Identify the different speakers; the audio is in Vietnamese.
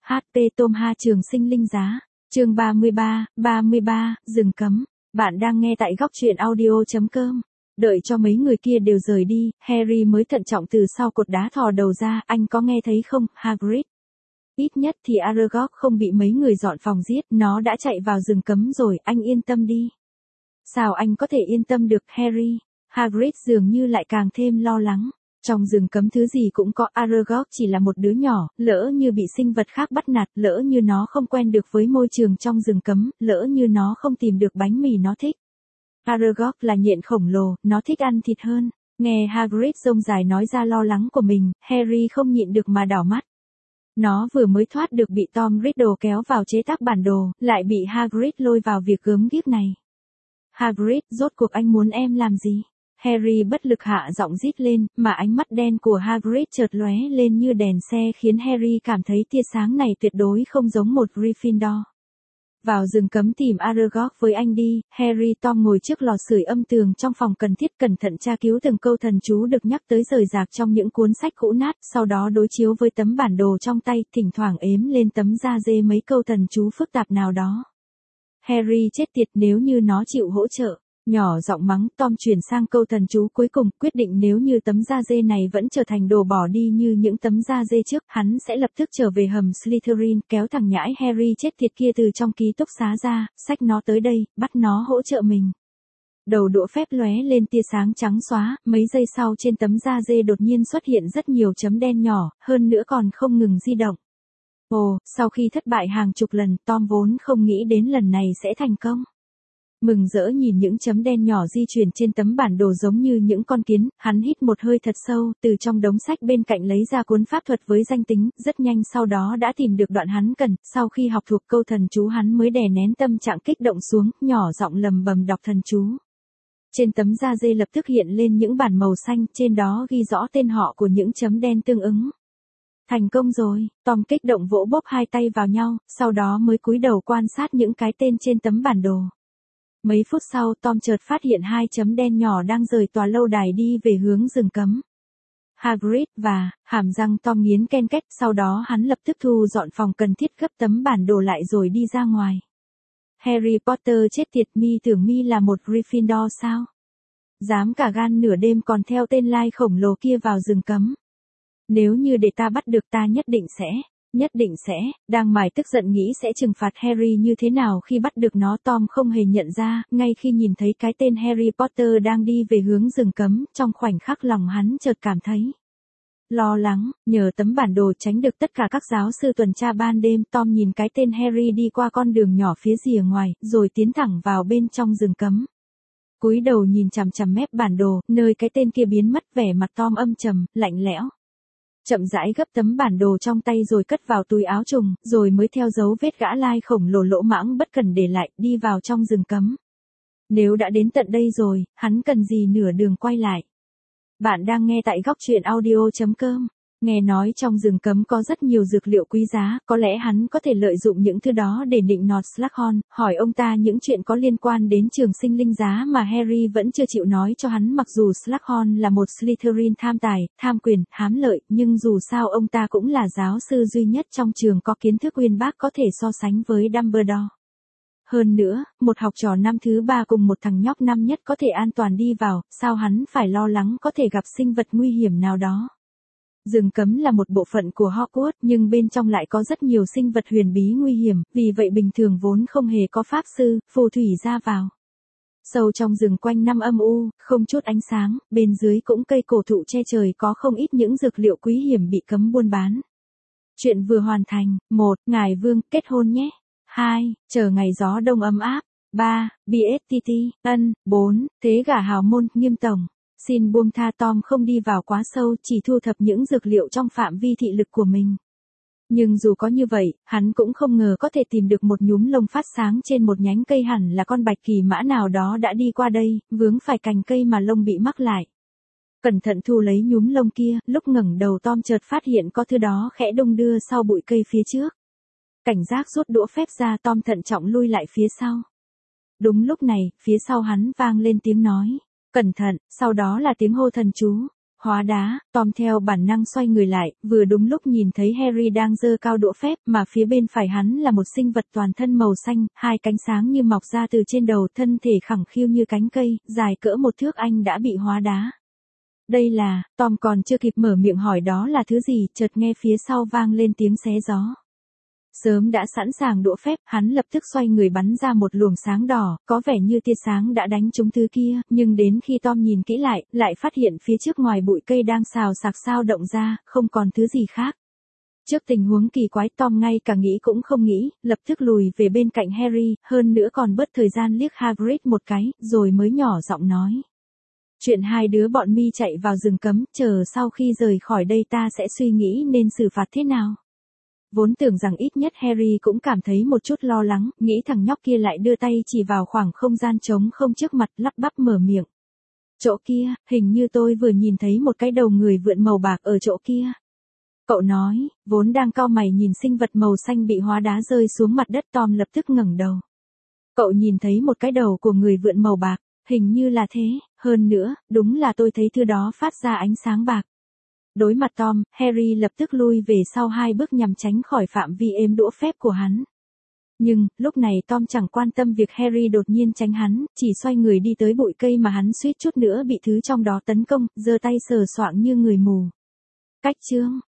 Speaker 1: HP Tom Ha Trường Sinh Linh Giá. Chương 33, rừng cấm. Bạn đang nghe tại góc truyện audio.com. Đợi cho mấy người kia đều rời đi, Harry mới thận trọng từ sau cột đá thò đầu ra, anh có nghe thấy không, Hagrid? Ít nhất thì Aragog không bị mấy người dọn phòng giết, nó đã chạy vào rừng cấm rồi, anh yên tâm đi. Sao anh có thể yên tâm được, Harry? Hagrid dường như lại càng thêm lo lắng. Trong rừng cấm thứ gì cũng có, Aragog chỉ là một đứa nhỏ, lỡ như bị sinh vật khác bắt nạt, lỡ như nó không quen được với môi trường trong rừng cấm, lỡ như nó không tìm được bánh mì nó thích. Aragog là nhện khổng lồ, nó thích ăn thịt hơn. Nghe Hagrid rông dài nói ra lo lắng của mình, Harry không nhịn được mà đảo mắt. Nó vừa mới thoát được bị Tom Riddle kéo vào chế tác bản đồ, lại bị Hagrid lôi vào việc gớm ghiếc này. Hagrid, rốt cuộc anh muốn em làm gì? Harry bất lực hạ giọng rít lên, mà ánh mắt đen của Hagrid chợt lóe lên như đèn xe khiến Harry cảm thấy tia sáng này tuyệt đối không giống một Gryffindor. Vào rừng cấm tìm Aragog với anh đi, Harry. Tom ngồi trước lò sưởi âm tường trong phòng cần thiết cẩn thận tra cứu từng câu thần chú được nhắc tới rời rạc trong những cuốn sách cũ nát, sau đó đối chiếu với tấm bản đồ trong tay, thỉnh thoảng ếm lên tấm da dê mấy câu thần chú phức tạp nào đó. Harry chết tiệt nếu như nó chịu hỗ trợ. Nhỏ giọng mắng, Tom chuyển sang câu thần chú cuối cùng, quyết định nếu như tấm da dê này vẫn trở thành đồ bỏ đi như những tấm da dê trước, hắn sẽ lập tức trở về hầm Slytherin, kéo thằng nhãi Harry chết tiệt kia từ trong ký túc xá ra, xách nó tới đây, bắt nó hỗ trợ mình. Đầu đũa phép lóe lên tia sáng trắng xóa, mấy giây sau trên tấm da dê đột nhiên xuất hiện rất nhiều chấm đen nhỏ, hơn nữa còn không ngừng di động. Ồ, sau khi thất bại hàng chục lần, Tom vốn không nghĩ đến lần này sẽ thành công. Mừng rỡ nhìn những chấm đen nhỏ di chuyển trên tấm bản đồ giống như những con kiến, hắn hít một hơi thật sâu, từ trong đống sách bên cạnh lấy ra cuốn pháp thuật với danh tính, rất nhanh sau đó đã tìm được đoạn hắn cần, sau khi học thuộc câu thần chú hắn mới đè nén tâm trạng kích động xuống, nhỏ giọng lầm bầm đọc thần chú. Trên tấm da dê lập tức hiện lên những bản màu xanh, trên đó ghi rõ tên họ của những chấm đen tương ứng. Thành công rồi, Tom kích động vỗ bóp hai tay vào nhau, sau đó mới cúi đầu quan sát những cái tên trên tấm bản đồ. Mấy phút sau Tom chợt phát hiện hai chấm đen nhỏ đang rời tòa lâu đài đi về hướng rừng cấm. Hagrid và, hàm răng Tom nghiến ken két, sau đó hắn lập tức thu dọn phòng cần thiết gấp tấm bản đồ lại rồi đi ra ngoài. Harry Potter chết tiệt, mi tưởng mi là một Gryffindor sao? Dám cả gan nửa đêm còn theo tên lai khổng lồ kia vào rừng cấm. Nếu như để ta bắt được ta nhất định sẽ, đang mải tức giận nghĩ sẽ trừng phạt Harry như thế nào khi bắt được nó. Tom không hề nhận ra, ngay khi nhìn thấy cái tên Harry Potter đang đi về hướng rừng cấm, trong khoảnh khắc lòng hắn chợt cảm thấy lo lắng, nhờ tấm bản đồ tránh được tất cả các giáo sư tuần tra ban đêm. Tom nhìn cái tên Harry đi qua con đường nhỏ phía rìa ngoài, rồi tiến thẳng vào bên trong rừng cấm. Cúi đầu nhìn chằm chằm mép bản đồ, nơi cái tên kia biến mất, vẻ mặt Tom âm trầm, lạnh lẽo. Chậm rãi gấp tấm bản đồ trong tay rồi cất vào túi áo trùng, rồi mới theo dấu vết gã lai khổng lồ lỗ mãng bất cần để lại, đi vào trong rừng cấm. Nếu đã đến tận đây rồi, hắn cần gì nửa đường quay lại. Bạn đang nghe tại góc truyện audio.com. Nghe nói trong rừng cấm có rất nhiều dược liệu quý giá, có lẽ hắn có thể lợi dụng những thứ đó để nịnh nọt Slughorn, hỏi ông ta những chuyện có liên quan đến Trường Sinh Linh Giá mà Harry vẫn chưa chịu nói cho hắn. Mặc dù Slughorn là một Slytherin tham tài, tham quyền, hám lợi, nhưng dù sao ông ta cũng là giáo sư duy nhất trong trường có kiến thức uyên bác có thể so sánh với Dumbledore. Hơn nữa, một học trò năm thứ ba cùng một thằng nhóc năm nhất có thể an toàn đi vào, sao hắn phải lo lắng có thể gặp sinh vật nguy hiểm nào đó. Rừng cấm là một bộ phận của Hogwarts, nhưng bên trong lại có rất nhiều sinh vật huyền bí nguy hiểm, vì vậy bình thường vốn không hề có pháp sư, phù thủy ra vào. Sâu trong rừng quanh năm âm u, không chút ánh sáng, bên dưới cũng cây cổ thụ che trời, có không ít những dược liệu quý hiểm bị cấm buôn bán. Chuyện vừa hoàn thành. 1. Ngài Vương, kết hôn nhé. 2. Chờ ngày gió đông ấm áp. 3. BSTT, ân. 4. Thế gả hào môn, Nghiêm tổng. Xin buông tha. Tom không đi vào quá sâu, chỉ thu thập những dược liệu trong phạm vi thị lực của mình. Nhưng dù có như vậy, hắn cũng không ngờ có thể tìm được một nhúm lông phát sáng trên một nhánh cây, hẳn là con bạch kỳ mã nào đó đã đi qua đây, vướng phải cành cây mà lông bị mắc lại. Cẩn thận thu lấy nhúm lông kia, lúc ngẩng đầu Tom chợt phát hiện có thứ đó khẽ đung đưa sau bụi cây phía trước. Cảnh giác rút đũa phép ra, Tom thận trọng lui lại phía sau. Đúng lúc này, phía sau hắn vang lên tiếng nói, cẩn thận, sau đó là tiếng hô thần chú. Hóa đá, Tom theo bản năng xoay người lại, vừa đúng lúc nhìn thấy Harry đang giơ cao đũa phép mà phía bên phải hắn là một sinh vật toàn thân màu xanh, hai cánh sáng như mọc ra từ trên đầu, thân thể khẳng khiu như cánh cây, dài cỡ 1 thước, anh đã bị hóa đá. Đây là, Tom còn chưa kịp mở miệng hỏi đó là thứ gì, chợt nghe phía sau vang lên tiếng xé gió. Sớm đã sẵn sàng đũa phép, hắn lập tức xoay người bắn ra một luồng sáng đỏ, có vẻ như tia sáng đã đánh trúng thứ kia, nhưng đến khi Tom nhìn kỹ lại phát hiện phía trước ngoài bụi cây đang xào xạc sao động ra, không còn thứ gì khác. Trước tình huống kỳ quái, Tom ngay cả nghĩ cũng không nghĩ, lập tức lùi về bên cạnh Harry, hơn nữa còn bớt thời gian liếc Hagrid một cái, rồi mới nhỏ giọng nói. Chuyện hai đứa bọn mi chạy vào rừng cấm, chờ sau khi rời khỏi đây ta sẽ suy nghĩ nên xử phạt thế nào. Vốn tưởng rằng ít nhất Harry cũng cảm thấy một chút lo lắng, nghĩ thằng nhóc kia lại đưa tay chỉ vào khoảng không gian trống không trước mặt, lắp bắp mở miệng. Chỗ kia, hình như tôi vừa nhìn thấy một cái đầu người vượn màu bạc ở chỗ kia. Cậu nói, vốn đang cau mày nhìn sinh vật màu xanh bị hóa đá rơi xuống mặt đất, Tom lập tức ngẩng đầu. Cậu nhìn thấy một cái đầu của người vượn màu bạc, hình như là thế, hơn nữa, đúng là tôi thấy thứ đó phát ra ánh sáng bạc. Đối mặt Tom, Harry lập tức lui về sau 2 bước nhằm tránh khỏi phạm vi êm đũa phép của hắn. Nhưng, lúc này Tom chẳng quan tâm việc Harry đột nhiên tránh hắn, chỉ xoay người đi tới bụi cây mà hắn suýt chút nữa bị thứ trong đó tấn công, giơ tay sờ soạng như người mù. Cách chương